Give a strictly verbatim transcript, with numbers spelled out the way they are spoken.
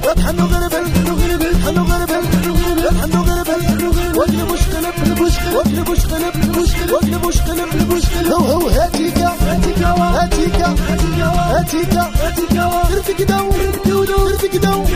حنو غربل حنو غربل حنو غربل وجه مشكلة وجه مشكلة وجه مشكلة هو هو هاتيكا هاتيكا هاتيكا هاتيكا ارتك دو ارتك دو